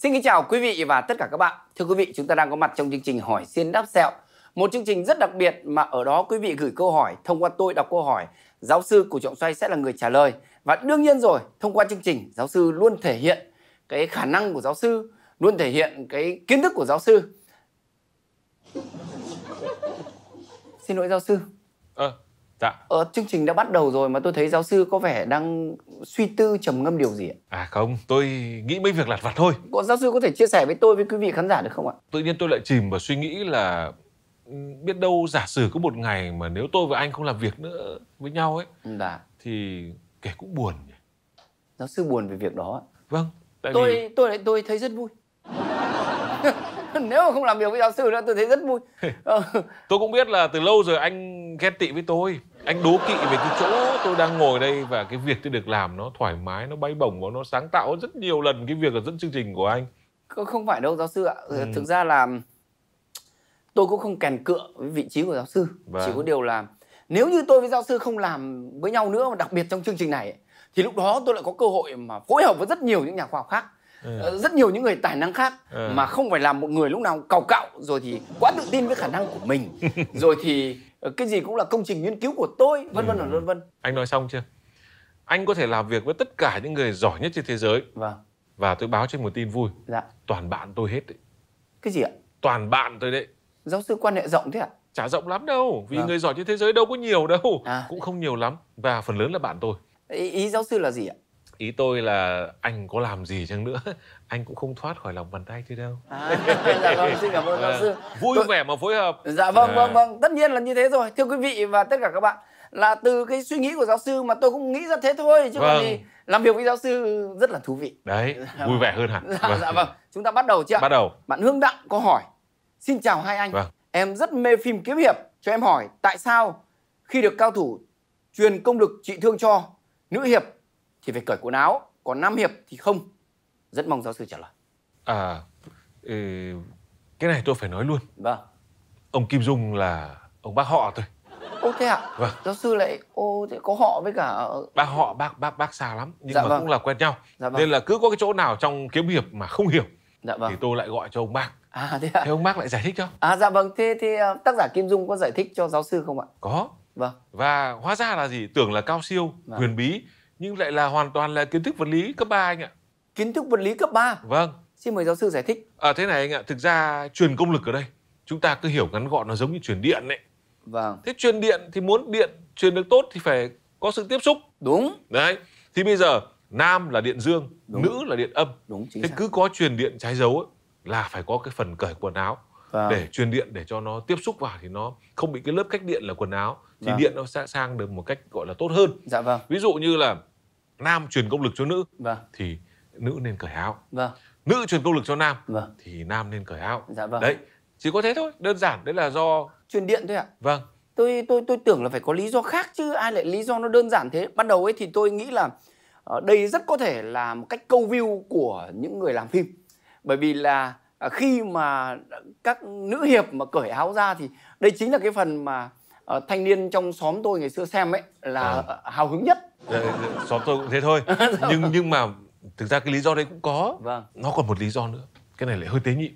Xin kính chào quý vị và tất cả các bạn. Thưa quý vị, chúng ta đang có mặt trong chương trình Hỏi Xiên Đáp Sẹo. Một chương trình rất đặc biệt mà ở đó quý vị gửi câu hỏi, thông qua tôi đọc câu hỏi, giáo sư Củ Trọng Xoay sẽ là người trả lời. Và đương nhiên rồi, thông qua chương trình, giáo sư luôn thể hiện cái khả năng của giáo sư, luôn thể hiện cái kiến thức của giáo sư. Xin lỗi giáo sư. Dạ. Chương trình đã bắt đầu rồi mà tôi thấy giáo sư có vẻ đang suy tư trầm ngâm điều gì ạ? À không, tôi nghĩ mấy việc lặt vặt thôi. Giáo sư có thể chia sẻ với tôi, với quý vị khán giả được không ạ? Tự nhiên tôi lại chìm vào suy nghĩ là biết đâu giả sử có một ngày mà nếu tôi và anh không làm việc nữa với nhau ấy, thì kể cũng buồn nhỉ. Giáo sư buồn về việc đó ạ? Vâng, tại vì tôi thấy rất vui. Nếu mà không làm việc với giáo sư nữa tôi thấy rất vui. Tôi cũng biết là từ lâu rồi anh ghen tị với tôi. Anh đố kỵ về cái chỗ tôi đang ngồi đây và cái việc tôi được làm nó thoải mái, nó bay bổng và nó sáng tạo hơn rất nhiều lần cái việc là dẫn chương trình của anh. Không phải đâu giáo sư ạ. Thực ra là tôi cũng không kèn cựa với vị trí của giáo sư. Chỉ có điều là nếu như tôi với giáo sư không làm với nhau nữa, đặc biệt trong chương trình này ấy, thì lúc đó tôi lại có cơ hội mà phối hợp với rất nhiều những nhà khoa học khác. Rất nhiều những người tài năng khác mà không phải là một người lúc nào càu cạo rồi thì quá tự tin với khả năng của mình rồi thì cái gì cũng là công trình nghiên cứu của tôi, vân vân và vân vân. Anh nói xong chưa? Anh có thể làm việc với tất cả những người giỏi nhất trên thế giới. Và tôi báo cho anh một tin vui. Toàn bạn tôi hết đấy. Cái gì ạ? Toàn bạn tôi đấy. Giáo sư quan hệ rộng thế ạ? Chả rộng lắm đâu, vì người giỏi trên thế giới đâu có nhiều đâu. Cũng không nhiều lắm. Và phần lớn là bạn tôi. Ý giáo sư là gì ạ? Ý tôi là anh có làm gì chăng nữa, anh cũng không thoát khỏi lòng bàn tay tôi đâu. Dạ vâng, xin cảm ơn giáo sư. Vui vẻ mà phối hợp. Dạ vâng, tất nhiên là như thế rồi. Thưa quý vị và tất cả các bạn, là từ cái suy nghĩ của giáo sư mà tôi cũng nghĩ ra thế thôi. Chứ còn thì làm việc với giáo sư rất là thú vị. Đấy, vui vẻ hơn hẳn. Dạ vâng, chúng ta bắt đầu chưa ạ? Bắt đầu. Bạn Hương Đặng có hỏi: xin chào hai anh. Em rất mê phim kiếm hiệp. Cho em hỏi tại sao khi được cao thủ truyền công lực trị thương cho, nữ hiệp thì phải cởi quần áo, còn nam hiệp thì không? Rất mong giáo sư trả lời. Cái này tôi phải nói luôn. Ông Kim Dung là ông bác họ tôi. Thế ạ? Giáo sư lại thế có họ với cả bác họ, bác xa lắm nhưng mà cũng là quen nhau. Nên là cứ có cái chỗ nào trong kiếm hiệp mà không hiểu thì tôi lại gọi cho ông bác. Thế ạ? Thế ông bác lại giải thích cho. Dạ vâng, thế tác giả Kim Dung có giải thích cho giáo sư không ạ? Có. Và hóa ra là gì? Tưởng là cao siêu, huyền bí, nhưng lại là hoàn toàn là kiến thức vật lý cấp 3 anh ạ. Kiến thức vật lý cấp 3? Vâng. Xin mời giáo sư giải thích. Thế này anh ạ, thực ra truyền công lực ở đây chúng ta cứ hiểu ngắn gọn nó giống như truyền điện đấy. Thế truyền điện thì muốn điện truyền được tốt thì phải có sự tiếp xúc. Đúng. Đấy. Thì bây giờ nam là điện dương, nữ là điện âm. Thế cứ có truyền điện trái dấu ấy, là phải có cái phần cởi quần áo để truyền điện, để cho nó tiếp xúc vào thì nó không bị cái lớp cách điện là quần áo, thì điện nó sẽ sang được một cách gọi là tốt hơn. Ví dụ như là nam truyền công lực cho nữ thì nữ nên cởi áo. Nữ truyền công lực cho nam thì nam nên cởi áo. Đấy, chỉ có thế thôi, đơn giản. Đấy là do truyền điện thôi ạ? Tôi tưởng là phải có lý do khác chứ, ai lại lý do nó đơn giản thế. Ban đầu ấy thì tôi nghĩ là đây rất có thể là một cách câu view của những người làm phim. Bởi vì là khi mà các nữ hiệp mà cởi áo ra thì đây chính là cái phần mà thanh niên trong xóm tôi ngày xưa xem ấy là hào hứng nhất. Xóm tôi cũng thế thôi. Nhưng mà thực ra cái lý do đấy cũng có. Nó còn một lý do nữa. Cái này lại hơi tế nhị.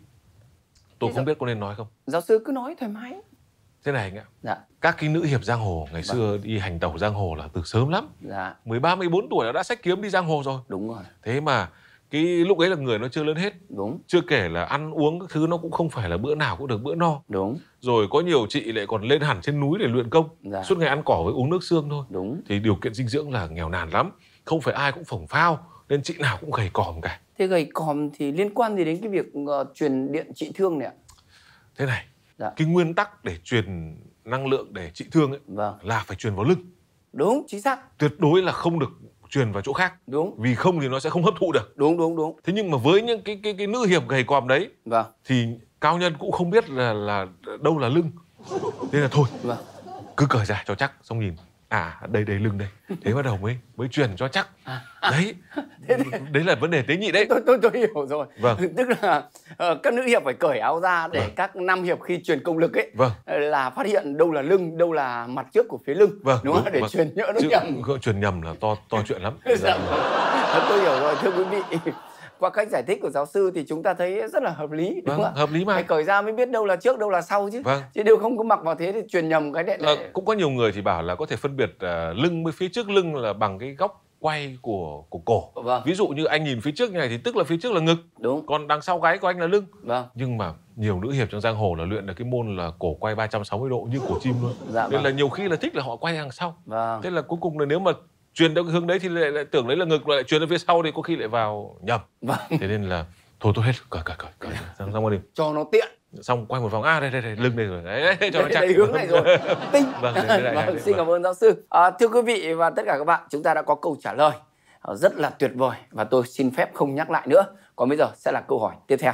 Tôi không biết có nên nói không. Giáo sư cứ nói thoải mái. Thế này anh ạ. Các cái nữ hiệp giang hồ ngày xưa đi hành tẩu giang hồ là từ sớm lắm. 13, 14 tuổi đã xách kiếm đi giang hồ rồi. Đúng rồi. Thế mà cái lúc ấy là người nó chưa lớn hết. Đúng. Chưa kể là ăn uống các thứ nó cũng không phải là bữa nào cũng được bữa no. Đúng. Rồi có nhiều chị lại còn lên hẳn trên núi để luyện công. Suốt ngày ăn cỏ với uống nước xương thôi. Đúng. Thì điều kiện dinh dưỡng là nghèo nàn lắm. Không phải ai cũng phồng phao, nên chị nào cũng gầy còm cả. Thế gầy còm thì liên quan gì đến cái việc truyền điện trị thương này ạ? Thế này, cái nguyên tắc để truyền năng lượng để trị thương ấy là phải truyền vào lưng. Đúng, chính xác. Tuyệt đối là không được truyền vào chỗ khác. Đúng. Vì không thì nó sẽ không hấp thụ được. Đúng. Thế nhưng mà với những cái nữ hiệp gầy còm đấy thì cao nhân cũng không biết là đâu là lưng. Nên là thôi, cứ cởi ra cho chắc, xong nhìn đây lưng đây. Thế bắt đầu mới truyền cho chắc. Đấy. Đấy là vấn đề tế nhị đấy. Tôi hiểu rồi. Tức là các nữ hiệp phải cởi áo ra để các nam hiệp khi truyền công lực ấy là phát hiện đâu là lưng, đâu là mặt trước của phía lưng. Đúng không? Để truyền nhỡ nó nhầm. Truyền nhầm là to chuyện lắm. Tôi hiểu rồi, thưa quý vị. Qua cách giải thích của giáo sư thì chúng ta thấy rất là hợp lý, đúng không? Hợp lý mà. Phải cởi ra mới biết đâu là trước đâu là sau chứ. Chứ đều không có mặc vào thế thì truyền nhầm cái này. Cũng có nhiều người thì bảo là có thể phân biệt lưng với phía trước lưng là bằng cái góc quay của cổ. Ví dụ như anh nhìn phía trước như này thì tức là phía trước là ngực. Đúng. Còn đằng sau gáy của anh là lưng. Vâng. Nhưng mà nhiều nữ hiệp trong giang hồ là luyện được cái môn là cổ quay 360 độ như cổ chim luôn. Nên là nhiều khi là thích là họ quay đằng sau. Thế là cuối cùng là nếu mà truyền theo cái hướng đấy thì lại tưởng đấy là ngực, lại truyền đến phía sau thì có khi lại vào nhầm. Thế nên là thôi tốt hết, cởi sang qua đi. Cho nó tiện. Xong quay một vòng, đây lưng đây rồi, đấy cho nó chắc. Đây hướng này rồi, tinh. Xin cảm ơn giáo sư. Thưa quý vị và tất cả các bạn, chúng ta đã có câu trả lời rất là tuyệt vời và tôi xin phép không nhắc lại nữa. Còn bây giờ sẽ là câu hỏi tiếp theo.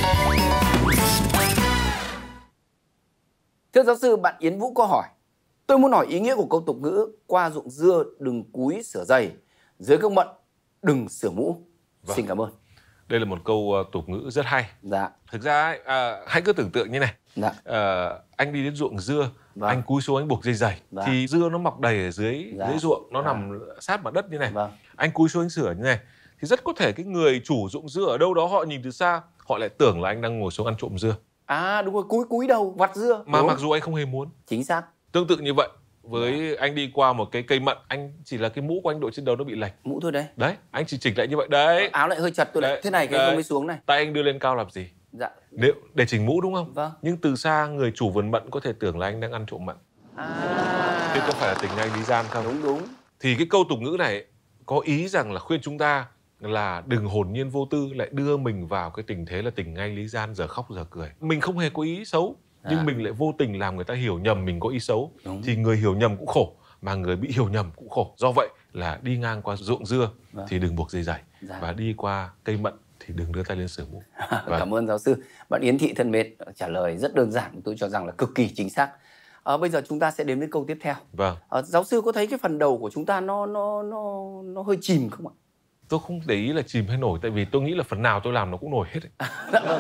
Thưa giáo sư, bạn Yến Vũ có hỏi: tôi muốn hỏi ý nghĩa của câu tục ngữ qua ruộng dưa đừng cúi sửa giày, dưới gốc mận đừng sửa mũ. Xin cảm ơn. Đây là một câu tục ngữ rất hay. Thực ra hãy cứ tưởng tượng như này. Anh đi đến ruộng dưa, anh cúi xuống anh buộc dây giày, thì dưa nó mọc đầy ở dưới ruộng, nó nằm sát mặt đất như này. Anh cúi xuống anh sửa như này thì rất có thể cái người chủ ruộng dưa ở đâu đó họ nhìn từ xa, họ lại tưởng là anh đang ngồi xuống ăn trộm dưa. Đúng rồi, cúi đầu vặt dưa. Mà mặc dù anh không hề muốn. Chính xác. Tương tự như vậy với anh đi qua một cái cây mận, anh chỉ là cái mũ của anh đội trên đầu nó bị lệch. Mũ thôi đấy. Đấy, anh chỉ chỉnh lại như vậy đấy. Áo lại hơi chật, tôi lại thế này cái không mới xuống này. Tay anh đưa lên cao làm gì? Nếu để chỉnh mũ đúng không? Nhưng từ xa người chủ vườn mận có thể tưởng là anh đang ăn trộm mận. Thế có phải là tình ngay lý gian không? Đúng. Thì cái câu tục ngữ này có ý rằng là khuyên chúng ta là đừng hồn nhiên vô tư lại đưa mình vào cái tình thế là tình ngay lý gian, giờ khóc giờ cười. Mình không hề có ý xấu, nhưng mình lại vô tình làm người ta hiểu nhầm mình có ý xấu. Thì người hiểu nhầm cũng khổ, mà người bị hiểu nhầm cũng khổ. Do vậy là đi ngang qua ruộng dưa thì đừng buộc dây giày, và đi qua cây mận thì đừng đưa tay lên sửa mũ. Cảm ơn giáo sư. Bạn Yến Thị thân mến, trả lời rất đơn giản, tôi cho rằng là cực kỳ chính xác. Bây giờ chúng ta sẽ đến với câu tiếp theo. Giáo sư có thấy cái phần đầu của chúng ta nó hơi chìm không ạ? Tôi không để ý là chìm hay nổi, tại vì tôi nghĩ là phần nào tôi làm nó cũng nổi hết ấy.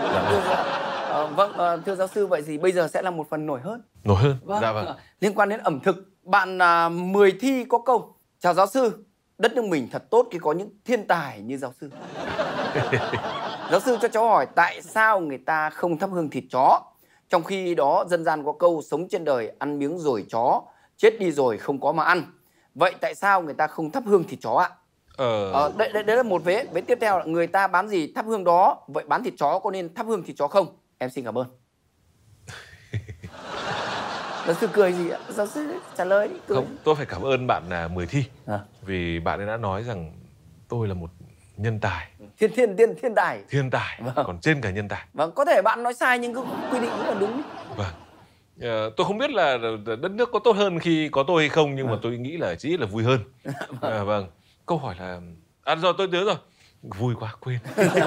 Thưa giáo sư, vậy thì bây giờ sẽ là một phần nổi hơn. Nổi hơn? Liên quan đến ẩm thực. Bạn 10 thi có câu: chào giáo sư, đất nước mình thật tốt khi có những thiên tài như giáo sư. Giáo sư cho cháu hỏi tại sao người ta không thắp hương thịt chó, trong khi đó dân gian có câu sống trên đời ăn miếng rồi chó, chết đi rồi không có mà ăn. Vậy tại sao người ta không thắp hương thịt chó ạ? Đấy là một vế. Vế tiếp theo là người ta bán gì thắp hương đó. Vậy bán thịt chó có nên thắp hương thịt chó không? Em xin cảm ơn. Giáo sư cười gì ạ? Giáo sư trả lời đi. Không, tôi phải cảm ơn bạn 10 thi. Vì bạn ấy đã nói rằng tôi là một nhân tài. Thiên tài. Thiên tài, còn trên cả nhân tài. Có thể bạn nói sai nhưng cứ quy định là đúng. Tôi không biết là đất nước có tốt hơn khi có tôi hay không, nhưng mà tôi nghĩ là chỉ ít là vui hơn. Câu hỏi là... rồi tôi nhớ rồi. Vui quá, quên.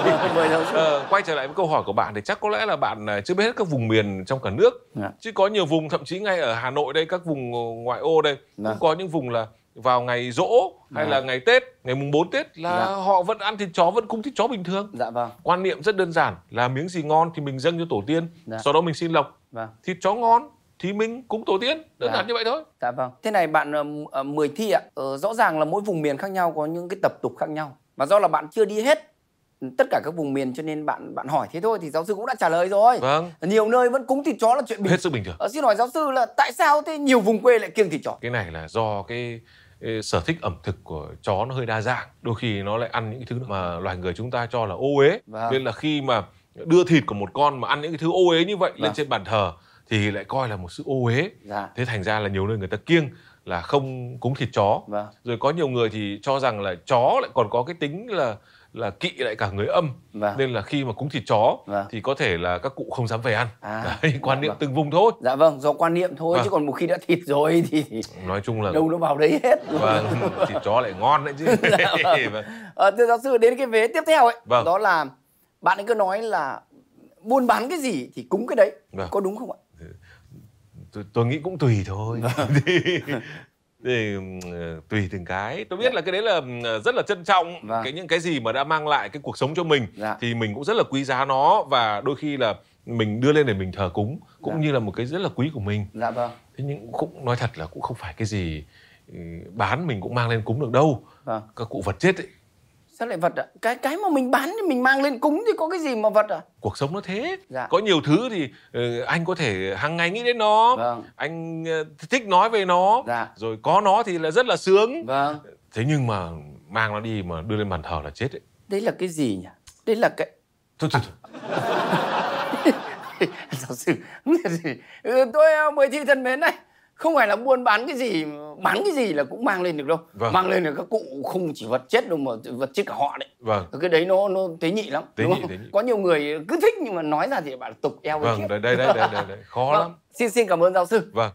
Quay trở lại với câu hỏi của bạn thì chắc có lẽ là bạn chưa biết hết các vùng miền trong cả nước. Chứ có nhiều vùng, thậm chí ngay ở Hà Nội đây, các vùng ngoại ô đây, cũng có những vùng là vào ngày giỗ hay là ngày Tết, ngày mùng 4 Tết là họ vẫn ăn thịt chó, vẫn cúng thịt chó bình thường. Quan niệm rất đơn giản là miếng gì ngon thì mình dâng cho tổ tiên, sau đó mình xin lộc. Thịt chó ngon thì mình cúng tổ tiên, đơn giản như vậy thôi. Thế này bạn 10 thi ạ, rõ ràng là mỗi vùng miền khác nhau có những cái tập tục khác nhau. Và do là bạn chưa đi hết tất cả các vùng miền cho nên bạn hỏi thế thôi, thì giáo sư cũng đã trả lời rồi. Nhiều nơi vẫn cúng thịt chó là chuyện hết sức bình thường. Xin hỏi giáo sư là tại sao thế nhiều vùng quê lại kiêng thịt chó? Cái này là do cái sở thích ẩm thực của chó nó hơi đa dạng. Đôi khi nó lại ăn những cái thứ mà loài người chúng ta cho là ô uế. Nên là khi mà đưa thịt của một con mà ăn những cái thứ ô uế như vậy lên trên bàn thờ thì lại coi là một sự ô uế. Thế thành ra là nhiều nơi người ta kiêng là không cúng thịt chó. Rồi có nhiều người thì cho rằng là chó lại còn có cái tính là kỵ lại cả người âm. Nên là khi mà cúng thịt chó thì có thể là các cụ không dám về ăn. Đấy, quan niệm từng vùng thôi. Do quan niệm thôi, chứ còn một khi đã thịt rồi thì nói chung là đâu nó vào đấy hết. Thịt chó lại ngon đấy chứ. Thưa giáo sư, đến cái vế tiếp theo ấy, đó là bạn ấy cứ nói là buôn bán cái gì thì cúng cái đấy. Có đúng không ạ? Tôi nghĩ cũng tùy thôi. Thì tùy từng cái. Tôi biết là cái đấy là rất là trân trọng. Những cái gì mà đã mang lại cái cuộc sống cho mình thì mình cũng rất là quý giá nó, và đôi khi là mình đưa lên để mình thờ cúng cũng như là một cái rất là quý của mình. Thế nhưng cũng nói thật là cũng không phải cái gì bán mình cũng mang lên cúng được đâu. Các cụ vật chết ấy, Sao lại vật ạ? Cái mà mình bán thì mình mang lên cúng thì có cái gì mà vật ạ? Cuộc sống nó thế. Dạ. Có nhiều thứ thì anh có thể hàng ngày nghĩ đến nó. Vâng. Anh thích nói về nó. Dạ. Rồi có nó thì là rất là sướng. Vâng. Thế nhưng mà mang nó đi mà đưa lên bàn thờ là chết đấy. Đấy là cái gì nhỉ? Đấy là cái... Thôi. Giáo sư, tôi mời thi thân mến này, không phải là buôn bán cái gì là cũng mang lên được đâu. Vâng. Mang lên được các cụ không chỉ vật chết đâu mà vật chết cả họ đấy. Vâng. Cái đấy nó tế nhị lắm. Tế nhị. Có nhiều người cứ thích nhưng mà nói ra thì bạn tục eo. Vâng, đây. Khó lắm. Xin cảm ơn giáo sư. Vâng.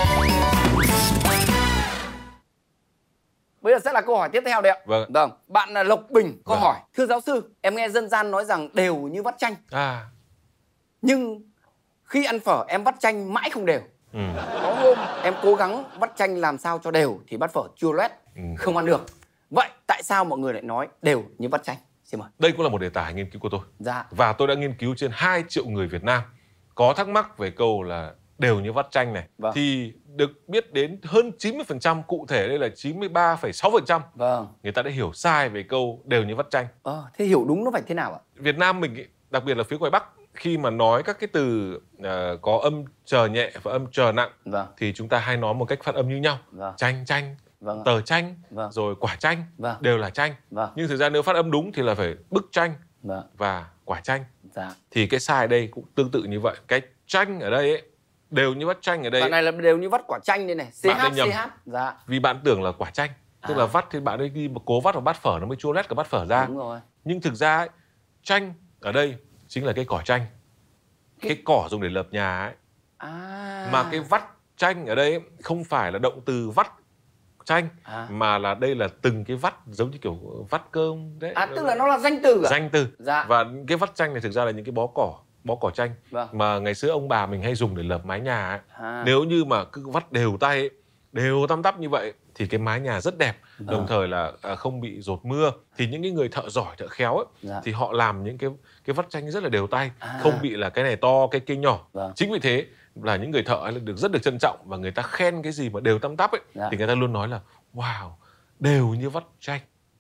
Bây giờ sẽ là câu hỏi tiếp theo đấy ạ. Vâng. Bạn là Lộc Bình có hỏi: thưa giáo sư, em nghe dân gian nói rằng đều như vắt chanh. Nhưng khi ăn phở em vắt chanh mãi không đều. Có hôm em cố gắng vắt chanh làm sao cho đều thì bát phở chua loét, không ăn được. Vậy tại sao mọi người lại nói đều như vắt chanh? Xin mời. Đây cũng là một đề tài nghiên cứu của tôi. Dạ. Và tôi đã nghiên cứu trên 2 triệu người Việt Nam có thắc mắc về câu là đều như vắt chanh này. Vâng. Thì được biết đến hơn 90%, cụ thể đây là 93,6%. Vâng. Người ta đã hiểu sai về câu đều như vắt chanh. Thế hiểu đúng nó phải thế nào ạ? Việt Nam mình, đặc biệt là phía ngoài Bắc, khi mà nói các cái từ có âm chờ nhẹ và âm chờ nặng, thì chúng ta hay nói một cách phát âm như nhau. Chanh, tờ chanh, rồi quả chanh, đều là chanh. Nhưng thực ra nếu phát âm đúng thì là phải bức chanh và quả chanh. Thì cái sai ở đây cũng tương tự như vậy. Cái chanh ở đây ấy, đều như vắt chanh ở đây. Bạn này là đều như vắt quả chanh đây này. CH. Vì bạn tưởng là quả chanh. Tức là vắt thì bạn ấy đi cố vắt vào bát phở nó mới chua lét cả bát phở ra. Đúng rồi. Nhưng thực ra ấy, chanh ở đây chính là cái cỏ chanh. Cái cỏ dùng để lợp nhà ấy. Mà cái vắt chanh ở đây ấy, không phải là động từ vắt chanh, mà là đây là từng cái vắt, giống như kiểu vắt cơm đấy. Tức là nó là danh từ à? Danh từ. Và cái vắt chanh này thực ra là những cái bó cỏ chanh mà ngày xưa ông bà mình hay dùng để lợp mái nhà ấy. Nếu như mà cứ vắt đều tay ấy, đều tăm tắp như vậy thì cái mái nhà rất đẹp, đồng thời là không bị dột mưa. Thì những cái người thợ giỏi, thợ khéo ấy, thì họ làm những cái vắt chanh rất là đều tay, không bị là cái này to, cái kia nhỏ. Chính vì thế là những người thợ ấy rất được trân trọng, và người ta khen cái gì mà đều tăm tắp ấy, thì người ta luôn nói là wow, đều như vắt chanh.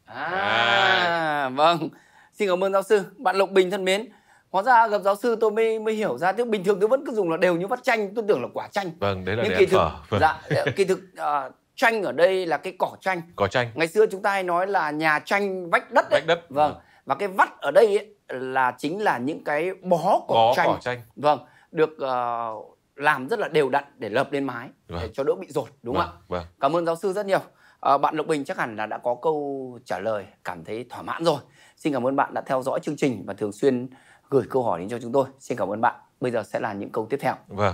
Vâng, xin cảm ơn giáo sư. Bạn Lộc Bình thân mến, hóa ra gặp giáo sư tôi mới hiểu ra, chứ bình thường tôi vẫn cứ dùng là đều như vắt chanh, tôi tưởng là quả chanh. Vâng, đấy là để ăn phở. Kỳ thực chanh ở đây là cái cỏ chanh. Cỏ chanh. Ngày xưa chúng ta hay nói là nhà chanh vách đất ấy. Vách đất. Vâng. Và cái vắt ở đây ấy là chính là những cái bó cỏ chanh. Vâng, được làm rất là đều đặn để lợp lên mái, để cho đỡ bị dột, đúng không ạ? Cảm ơn giáo sư rất nhiều. Bạn Lộc Bình chắc hẳn là đã có câu trả lời, cảm thấy thỏa mãn rồi. Xin cảm ơn bạn đã theo dõi chương trình và thường xuyên gửi câu hỏi đến cho chúng tôi. Xin cảm ơn bạn. Bây giờ sẽ là những câu tiếp theo.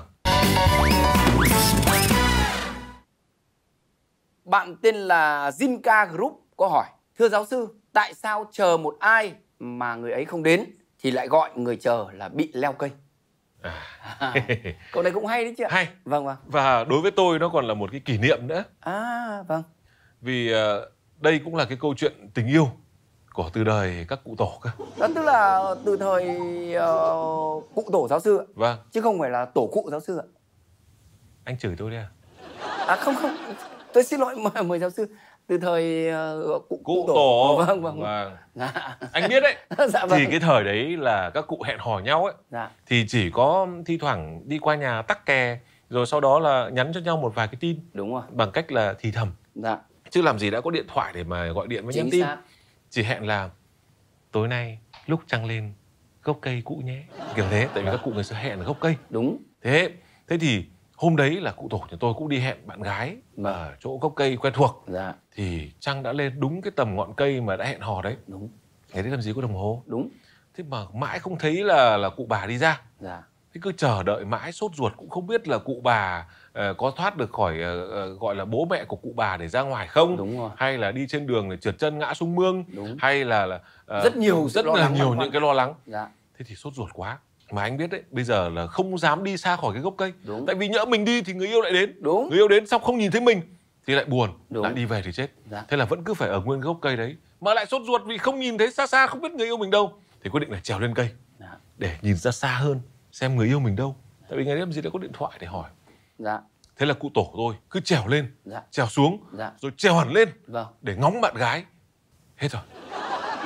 Bạn tên là Zinka Group có hỏi: thưa giáo sư, tại sao chờ một ai mà người ấy không đến thì lại gọi người chờ là bị leo cây? Câu này cũng hay đấy chứ ạ? Hay. Vâng. Và đối với tôi nó còn là một cái kỷ niệm nữa. Vâng. Vì đây cũng là cái câu chuyện tình yêu của từ đời các cụ tổ cơ. Đó, tức là từ thời cụ tổ giáo sư ạ? Vâng. Chứ không phải là tổ cụ giáo sư ạ? Anh chửi tôi đấy à? Không. Tôi xin lỗi, mời giáo sư. Từ thời cụ tổ. Vâng. Anh biết đấy. Vâng. Thì cái thời đấy là các cụ hẹn hò nhau ấy. Thì chỉ có thi thoảng đi qua nhà tắc kè, rồi sau đó là nhắn cho nhau một vài cái tin. Đúng rồi. Bằng cách là thì thầm. Chứ làm gì đã có điện thoại để mà gọi điện với nhắn tin. Chỉ hẹn là tối nay lúc trăng lên gốc cây cũ nhé, kiểu thế. Tại vì các cụ người xưa hẹn ở gốc cây. Đúng. Thế thì hôm đấy là cụ tổ nhà tôi cũng đi hẹn bạn gái ở chỗ gốc cây quen thuộc. Thì trăng đã lên đúng cái tầm ngọn cây mà đã hẹn hò đấy. Đúng. Ngày đấy làm gì có đồng hồ. Đúng. Thế mà mãi không thấy là cụ bà đi ra. Thế cứ chờ đợi mãi sốt ruột, cũng không biết là cụ bà có thoát được khỏi gọi là bố mẹ của cụ bà để ra ngoài không. Đúng rồi. Hay là đi trên đường để trượt chân ngã xuống mương. Đúng. Hay là rất nhiều những cái lo lắng. Thế thì sốt ruột quá. Mà anh biết đấy, bây giờ là không dám đi xa khỏi cái gốc cây. Đúng. Tại vì nhỡ mình đi thì người yêu lại đến. Đúng. Người yêu đến xong không nhìn thấy mình thì lại buồn. Đúng. Lại đi về thì chết. Thế là vẫn cứ phải ở nguyên gốc cây đấy, mà lại sốt ruột vì không nhìn thấy xa xa, không biết người yêu mình đâu. Thì quyết định là trèo lên cây để nhìn ra xa hơn, xem người yêu mình đâu. Tại vì ngày đêm gì đã có điện thoại để hỏi. Thế là cụ tổ tôi cứ trèo lên, trèo xuống, rồi trèo hẳn lên để ngóng bạn gái. Hết rồi.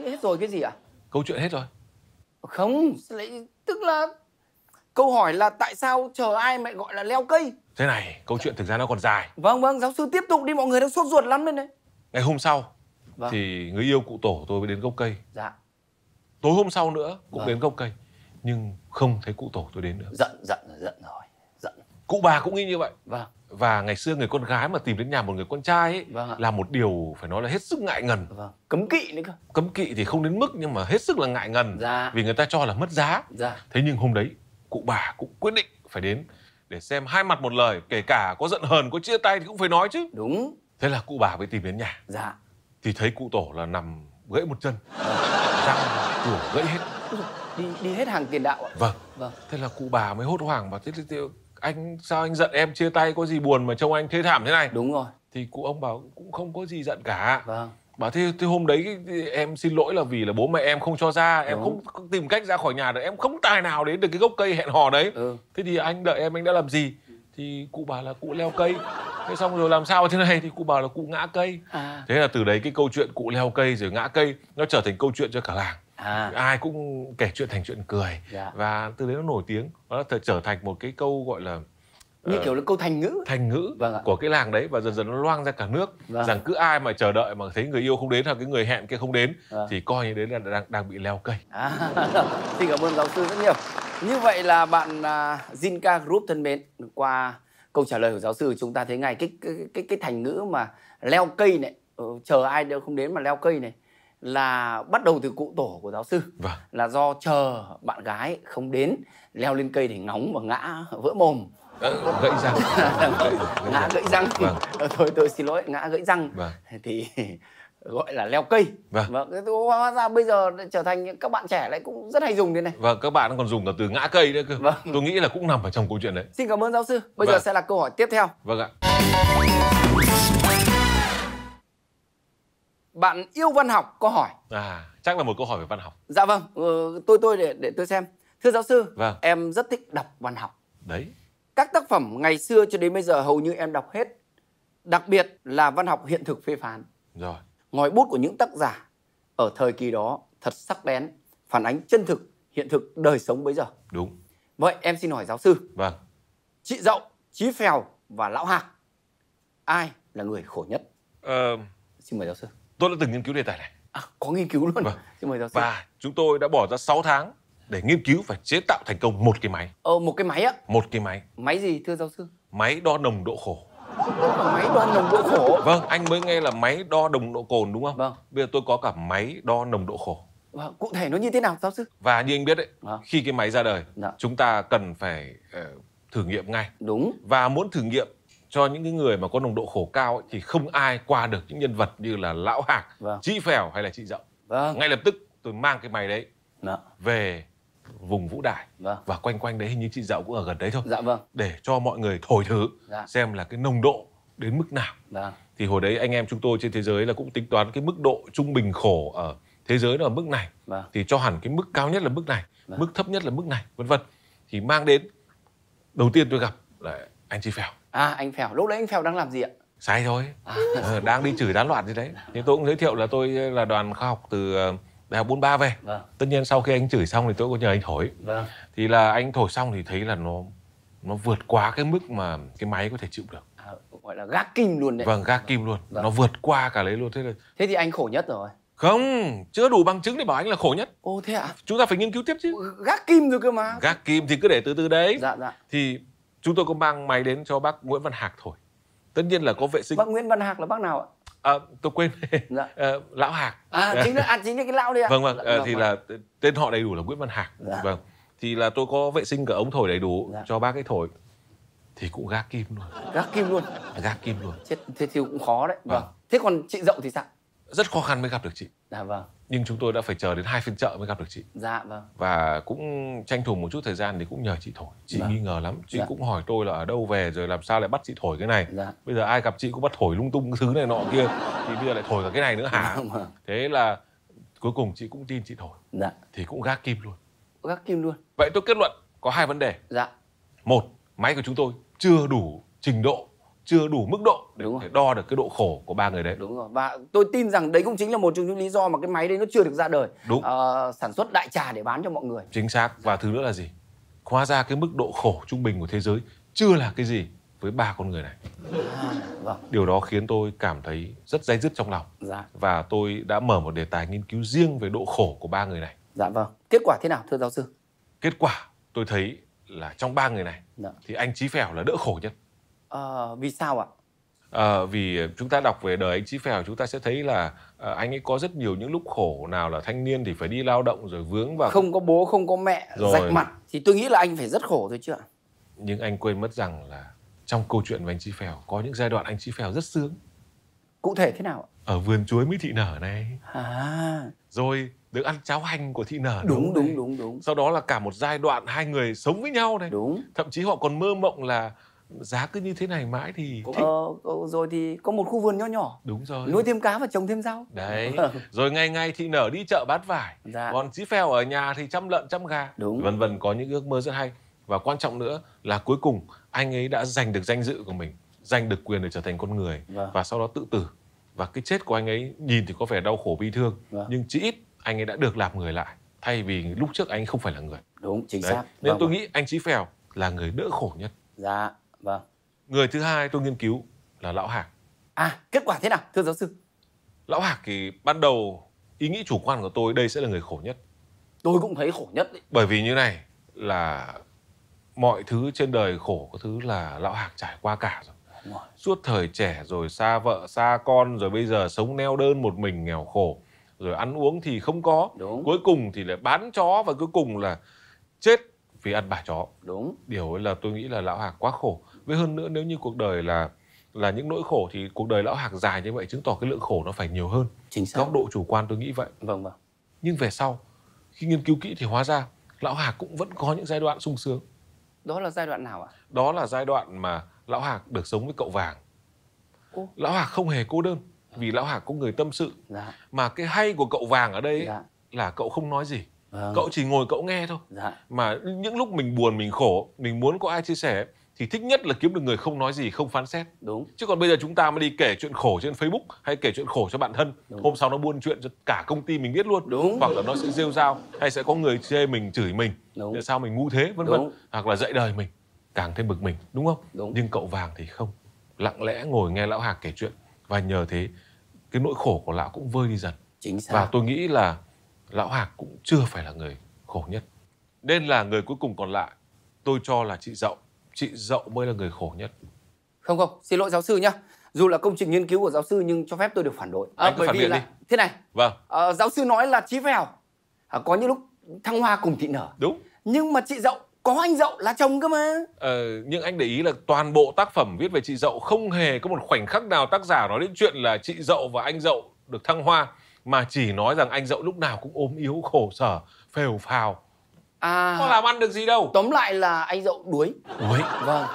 Hết rồi cái gì ạ? Câu chuyện hết rồi. Không, tức là câu hỏi là tại sao chờ ai mà gọi là leo cây? Thế này, câu chuyện thực ra nó còn dài. Vâng, giáo sư tiếp tục đi, mọi người đang sốt ruột lắm lên đấy. Ngày hôm sau thì người yêu cụ Tổ tôi mới đến gốc cây. Dạ. Tối hôm sau nữa cũng đến gốc cây, nhưng không thấy cụ Tổ tôi đến nữa. Giận rồi. Cụ bà cũng nghĩ như vậy. Vâng. Và ngày xưa người con gái mà tìm đến nhà một người con trai ấy là một điều phải nói là hết sức ngại ngần. Vâng. Cấm kỵ nữa cơ. Cấm kỵ thì không đến mức nhưng mà hết sức là ngại ngần. Dạ. Vì người ta cho là mất giá. Dạ. Thế nhưng hôm đấy cụ bà cũng quyết định phải đến để xem hai mặt một lời, kể cả có giận hờn, có chia tay thì cũng phải nói chứ. Đúng. Thế là cụ bà mới tìm đến nhà. Dạ. Thì thấy cụ Tổ là nằm gãy một chân, răng cửa gãy hết. Đi hết hàng tiền đạo ạ. Vâng. Thế là cụ bà mới hốt hoảng bảo: thế anh sao anh giận em chia tay, có gì buồn mà trông anh thê thảm thế này? Đúng rồi. Thì cụ ông bảo cũng không có gì giận cả. Vâng. Bảo thế hôm đấy em xin lỗi là vì là bố mẹ em không cho ra, em không tìm cách ra khỏi nhà được, em không tài nào đến được cái gốc cây hẹn hò đấy. Thế thì anh đợi em, anh đã làm gì? Thì cụ bảo là cụ leo cây. Thế xong rồi làm sao thế này? Thì cụ bảo là cụ ngã cây. Thế là từ đấy cái câu chuyện cụ leo cây rồi ngã cây nó trở thành câu chuyện cho cả làng. Ai cũng kể chuyện thành chuyện cười. Và từ đấy nó nổi tiếng, nó trở thành một cái câu gọi là như kiểu là câu thành ngữ của cái làng đấy, và dần dần nó loang ra cả nước. Rằng cứ ai mà chờ đợi mà thấy người yêu không đến hoặc cái người hẹn kia không đến thì coi như đấy là đang bị leo cây. Xin cảm ơn giáo sư rất nhiều. Như vậy là bạn Zinca Group thân mến, qua câu trả lời của giáo sư chúng ta thấy ngay cái thành ngữ mà leo cây này, chờ ai đâu không đến mà leo cây này là bắt đầu từ cụ Tổ của giáo sư. Là do chờ bạn gái không đến, leo lên cây để ngóng và ngã vỡ mồm. Gãy răng. Ngã gãy răng. Thôi tôi xin lỗi, ngã gãy răng. Thì gọi là leo cây. Hóa ra bây giờ trở thành các bạn trẻ lại cũng rất hay dùng thế này. Các bạn còn dùng cả từ ngã cây nữa cơ. Tôi nghĩ là cũng nằm ở trong câu chuyện đấy. Xin cảm ơn giáo sư. Bây giờ sẽ là câu hỏi tiếp theo. Ạ. Bạn yêu văn học có hỏi. Chắc là một câu hỏi về văn học. Dạ vâng, tôi để tôi xem. Thưa giáo sư, em rất thích đọc văn học. Đấy. Các tác phẩm ngày xưa cho đến bây giờ hầu như em đọc hết. Đặc biệt là văn học hiện thực phê phán. Rồi. Ngòi bút của những tác giả ở thời kỳ đó thật sắc bén, phản ánh chân thực, hiện thực đời sống bấy giờ. Đúng. Vậy em xin hỏi giáo sư. Vâng. Chị Dậu, Chí Phèo và Lão Hạc, ai là người khổ nhất? Xin mời giáo sư. Tôi đã từng nghiên cứu đề tài này. Có nghiên cứu luôn. Xin mời giáo sư. Và chúng tôi đã bỏ ra 6 tháng để nghiên cứu và chế tạo thành công một cái máy. Một cái máy á? Một cái máy. Máy gì thưa giáo sư? Máy đo nồng độ khổ. Máy đo nồng độ khổ? Vâng, anh mới nghe là máy đo nồng độ cồn đúng không? Vâng. Bây giờ tôi có cả máy đo nồng độ khổ. Cụ thể nó như thế nào giáo sư? Và như anh biết đấy, khi cái máy ra đời, chúng ta cần phải thử nghiệm ngay. Đúng. Và muốn thử nghiệm cho những cái người mà có nồng độ khổ cao ấy, thì không ai qua được những nhân vật như là Lão Hạc, Chí Phèo hay là chị Dậu. Ngay lập tức tôi mang cái máy đấy về vùng Vũ Đại. Và quanh đấy hình như chị Dậu cũng ở gần đấy thôi. Để cho mọi người thổi thử xem là cái nồng độ đến mức nào. Thì hồi đấy anh em chúng tôi trên thế giới là cũng tính toán cái mức độ trung bình khổ ở thế giới là mức này. Thì cho hẳn cái mức cao nhất là mức này, mức thấp nhất là mức này, vân vân. Thì mang đến, đầu tiên tôi gặp là anh Chí Phèo. Anh Phèo, lúc đấy anh Phèo đang làm gì ạ? Sai thôi. Đang đi chửi tán loạn gì đấy. Thì tôi cũng giới thiệu là tôi là đoàn khoa học từ Đại học 43 về. Tất nhiên sau khi anh chửi xong thì tôi có nhờ anh thổi. Thì là anh thổi xong thì thấy là nó vượt quá cái mức mà cái máy có thể chịu được. Gọi là gác kim luôn đấy. Gác kim luôn. Nó vượt qua cả lấy luôn. Thế thì anh khổ nhất rồi. Không, chưa đủ bằng chứng để bảo anh là khổ nhất. Thế ạ? Chúng ta phải nghiên cứu tiếp chứ. Gác kim rồi cơ mà. Gác kim thì cứ để từ từ đấy. Dạ. Thì chúng tôi có mang máy đến cho bác Nguyễn Văn Hạc thổi. Tất nhiên là có vệ sinh. Bác Nguyễn Văn Hạc là bác nào ạ? Tôi quên. Lão Hạc. Chính là cái lão đấy ạ. Vâng. Thì là tên họ đầy đủ là Nguyễn Văn Hạc. Vâng. Thì là tôi có vệ sinh cả ống thổi đầy đủ cho bác ấy thổi. Thì cũng gác kim luôn. Gác kim luôn. Gác kim luôn. Thế thì cũng khó đấy. Thế còn chị Dậu thì sao? Rất khó khăn mới gặp được chị. Vâng. Nhưng chúng tôi đã phải chờ đến 2 phiên chợ mới gặp được chị. Vâng. Và cũng tranh thủ một chút thời gian thì cũng nhờ chị thổi. Chị nghi ngờ lắm. Chị cũng hỏi tôi là ở đâu về rồi làm sao lại bắt chị thổi cái này. Bây giờ ai gặp chị cũng bắt thổi lung tung cái thứ này nọ kia. Thì bây giờ lại thổi cả cái này nữa hả? Thế là cuối cùng chị cũng tin chị thổi. Thì cũng gác kim luôn. Gác kim luôn. Vậy tôi kết luận có 2 vấn đề. Một, máy của chúng tôi chưa đủ trình độ chưa đủ mức độ để có thể đo được cái độ khổ của ba người đấy. Đúng rồi. Và tôi tin rằng đấy cũng chính là một trong những lý do mà cái máy đấy nó chưa được ra đời. Đúng. Sản xuất đại trà để bán cho mọi người. Chính xác. Và thứ nữa là gì? Hóa ra cái mức độ khổ trung bình của thế giới chưa là cái gì với ba con người này. Vâng. Điều đó khiến tôi cảm thấy rất day dứt trong lòng. Dạ. Và tôi đã mở một đề tài nghiên cứu riêng về độ khổ của ba người này. Dạ vâng. Kết quả thế nào thưa giáo sư? Kết quả tôi thấy là trong ba người này thì anh Chí Phèo là đỡ khổ nhất. Vì sao ạ? Vì chúng ta đọc về đời anh Chí Phèo, chúng ta sẽ thấy là anh ấy có rất nhiều những lúc khổ. Nào là thanh niên thì phải đi lao động rồi vướng vào không có bố, không có mẹ, rạch mặt. Thì tôi nghĩ là anh phải rất khổ thôi chứ ạ. Nhưng anh quên mất rằng là trong câu chuyện về anh Chí Phèo có những giai đoạn anh Chí Phèo rất sướng. Cụ thể thế nào ạ? Ở vườn chuối Mỹ Thị Nở này. Rồi được ăn cháo hành của Thị Nở. Đúng. Sau đó là cả một giai đoạn hai người sống với nhau này. Đúng. Thậm chí họ còn mơ mộng là giá cứ như thế này mãi thì thích. Rồi thì có một khu vườn nho nhỏ. Đúng rồi. Nuôi thêm cá và trồng thêm rau. Đấy. Rồi ngày ngày Thị Nở đi chợ bán vải. Còn Chí Phèo ở nhà thì chăm lợn chăm gà. Vân vân, có những ước mơ rất hay. Và quan trọng nữa là cuối cùng anh ấy đã giành được danh dự của mình, giành được quyền để trở thành con người. Và sau đó tự tử. Và cái chết của anh ấy nhìn thì có vẻ đau khổ bi thương, nhưng chỉ ít anh ấy đã được làm người lại, thay vì lúc trước anh ấy không phải là người. Đúng, chính xác. Nên tôi nghĩ anh Chí Phèo là người đỡ khổ nhất. Dạ, vâng. Người thứ hai tôi nghiên cứu là Lão Hạc. Kết quả thế nào thưa giáo sư? Lão Hạc thì ban đầu ý nghĩ chủ quan của tôi đây sẽ là người khổ nhất. Tôi cũng thấy khổ nhất đấy. Bởi vì như này là mọi thứ trên đời khổ có thứ là Lão Hạc trải qua cả rồi. Suốt thời trẻ rồi xa vợ xa con, rồi bây giờ sống neo đơn một mình nghèo khổ, rồi ăn uống thì không có. Cuối cùng thì lại bán chó, và cuối cùng là chết vì ăn bả chó. Điều ấy là tôi nghĩ là Lão Hạc quá khổ. Với hơn nữa, nếu như cuộc đời là những nỗi khổ thì cuộc đời Lão Hạc dài như vậy, chứng tỏ cái lượng khổ nó phải nhiều hơn. Chính xác. Góc độ chủ quan tôi nghĩ vậy. Vâng. Nhưng về sau khi nghiên cứu kỹ thì hóa ra Lão Hạc cũng vẫn có những giai đoạn sung sướng. Đó là giai đoạn nào ạ? Đó là giai đoạn mà Lão Hạc được sống với cậu Vàng. Lão Hạc không hề cô đơn, vì Lão Hạc có người tâm sự. Mà cái hay của cậu Vàng ở đây là cậu không nói gì. Cậu chỉ ngồi cậu nghe thôi. Mà những lúc mình buồn, mình khổ, mình muốn có ai chia sẻ thì thích nhất là kiếm được người không nói gì, không phán xét. Chứ còn bây giờ chúng ta mà đi kể chuyện khổ trên Facebook hay kể chuyện khổ cho bạn thân, hôm sau nó buôn chuyện cho cả công ty mình biết luôn. Hoặc là nó sẽ rêu rao, hay sẽ có người chê mình, chửi mình, tại sao mình ngu thế, vân vân. Hoặc là dạy đời mình, càng thêm bực mình, đúng không? Nhưng cậu Vàng thì không, lặng lẽ ngồi nghe Lão Hạc kể chuyện, và nhờ thế cái nỗi khổ của lão cũng vơi đi dần. Chính xác. Và tôi nghĩ là Lão Hạc cũng chưa phải là người khổ nhất. Nên là người cuối cùng còn lại tôi cho là chị Dậu. Chị Dậu mới là người khổ nhất. Không, xin lỗi giáo sư nhá. Dù là công trình nghiên cứu của giáo sư nhưng cho phép tôi được phản đối. Anh cứ phản biện đi. Thế này. Vâng. Giáo sư nói là Chí Phèo có những lúc thăng hoa cùng Thị Nở. Đúng. Nhưng mà chị Dậu có anh Dậu là chồng cơ mà. Nhưng anh để ý là toàn bộ tác phẩm viết về chị Dậu không hề có một khoảnh khắc nào tác giả nói đến chuyện là chị Dậu và anh Dậu được thăng hoa, mà chỉ nói rằng anh Dậu lúc nào cũng ốm yếu khổ sở, phèo phào. Có làm ăn được gì đâu. Tóm lại là anh Dậu đuối. Vâng.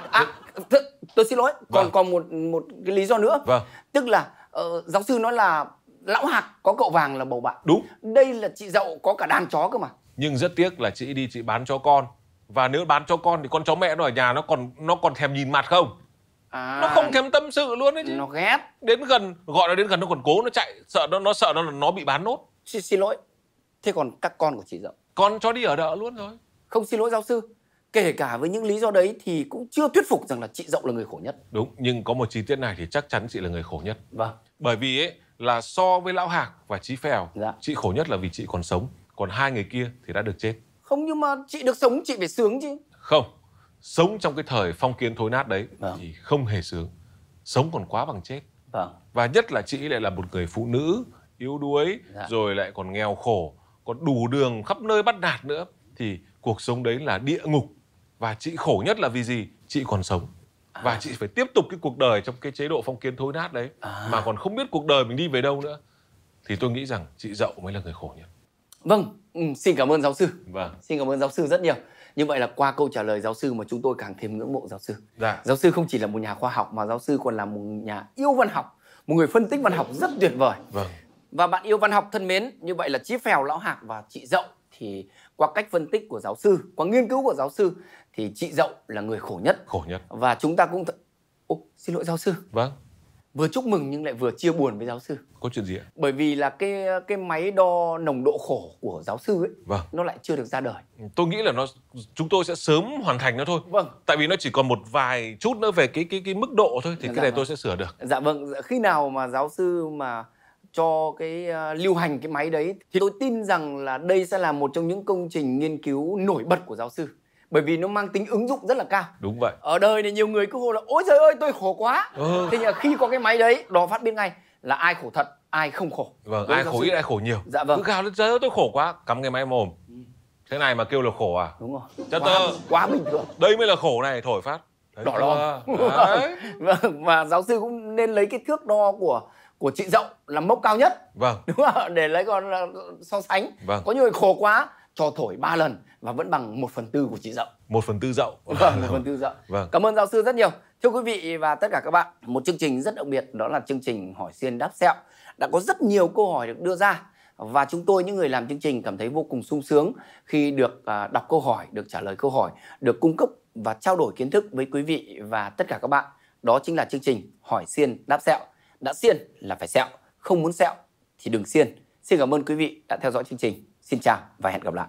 Tôi xin lỗi. Còn một cái lý do nữa. Tức là giáo sư nói là Lão Hạc có cậu Vàng là bầu bạn. Đúng. Đây là chị Dậu có cả đàn chó cơ mà. Nhưng rất tiếc là chị đi chị bán cho con. Và nếu bán cho con thì con chó mẹ nó ở nhà nó còn thèm nhìn mặt không? Nó không thèm tâm sự luôn đấy chứ. Nó ghét. Đến gần, gọi nó đến gần nó còn cố nó chạy, sợ nó bị bán nốt. Xin lỗi. Thế còn các con của chị Dậu? Con cho đi ở đợ luôn rồi. Không, xin lỗi giáo sư. Kể cả với những lý do đấy thì cũng chưa thuyết phục rằng là chị Dậu là người khổ nhất. Đúng, nhưng có một chi tiết này thì chắc chắn chị là người khổ nhất. Vâng. Bởi vì ấy là so với Lão Hạc và Chí Phèo, chị khổ nhất là vì chị còn sống. Còn hai người kia thì đã được chết. Không, nhưng mà chị được sống chị phải sướng chứ. Không, sống trong cái thời phong kiến thối nát đấy thì không hề sướng. Sống còn quá bằng chết. Và nhất là chị lại là một người phụ nữ yếu đuối, rồi lại còn nghèo khổ, còn đủ đường khắp nơi bắt nạt nữa, thì cuộc sống đấy là địa ngục. Và chị khổ nhất là vì gì? Chị còn sống. Và chị phải tiếp tục cái cuộc đời trong cái chế độ phong kiến thối nát đấy, mà còn không biết cuộc đời mình đi về đâu nữa. Thì tôi nghĩ rằng chị Dậu mới là người khổ nhất. Vâng, xin cảm ơn giáo sư. Vâng. Xin cảm ơn giáo sư rất nhiều. Như vậy là qua câu trả lời giáo sư mà chúng tôi càng thêm ngưỡng mộ giáo sư. Giáo sư không chỉ là một nhà khoa học mà giáo sư còn là một nhà yêu văn học, một người phân tích văn học rất tuyệt vời. Và bạn yêu văn học thân mến, như vậy là Chí Phèo, Lão Hạc và chị Dậu thì qua cách phân tích của giáo sư, qua nghiên cứu của giáo sư thì chị Dậu là người khổ nhất. Khổ nhất. Và chúng ta cũng Ô, xin lỗi giáo sư. Vâng. Vừa chúc mừng nhưng lại vừa chia buồn với giáo sư. Có chuyện gì ạ? Bởi vì là cái máy đo nồng độ khổ của giáo sư ấy, vâng, nó lại chưa được ra đời. Tôi nghĩ là chúng tôi sẽ sớm hoàn thành nó thôi. Vâng. Tại vì nó chỉ còn một vài chút nữa về cái mức độ thôi, thì cái này tôi sẽ sửa được. Dạ vâng. Khi nào mà giáo sư mà cho cái lưu hành cái máy đấy thì tôi tin rằng là đây sẽ là một trong những công trình nghiên cứu nổi bật của giáo sư. Bởi vì nó mang tính ứng dụng rất là cao. Đúng vậy. Ở đời này nhiều người cứ hô là ôi trời ơi tôi khổ quá. Thế nhưng mà khi có cái máy đấy, đo phát biết ngay là ai khổ thật, ai không khổ. Vâng, ai khổ ít, ai khổ nhiều. Dạ vâng. Cứ gào lên trời ơi tôi khổ quá, cắm cái máy mồm. Thế này mà kêu là khổ à? Đúng rồi. Chất tơ. Quá bình thường. Đây mới là khổ này, thổi phát. Đấy, đỏ lòm. Vâng, và giáo sư cũng nên lấy cái thước đo của chị Dậu là mốc cao nhất. Vâng. Đúng không? Để lấy con so sánh. Vâng. Có nhiều người khổ quá cho thổi 3 lần và vẫn bằng 1/4 của chị Dậu. 1/4 Dậu. Vâng, 1/4 Dậu. Vâng. Cảm ơn giáo sư rất nhiều. Thưa quý vị và tất cả các bạn, một chương trình rất đặc biệt đó là chương trình Hỏi Xiên Đáp Sẹo. Đã có rất nhiều câu hỏi được đưa ra và chúng tôi, những người làm chương trình, cảm thấy vô cùng sung sướng khi được đọc câu hỏi, được trả lời câu hỏi, được cung cấp và trao đổi kiến thức với quý vị và tất cả các bạn. Đó chính là chương trình Hỏi Xiên Đáp Sẹo. Đã xiên là phải sẹo, không muốn sẹo thì đừng xiên. Xin cảm ơn quý vị đã theo dõi chương trình. Xin chào và hẹn gặp lại.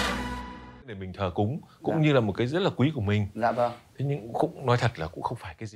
Để mình thờ cúng cũng như là một cái rất là quý của mình. Dạ vâng. Thế nhưng cũng nói thật là cũng không phải cái gì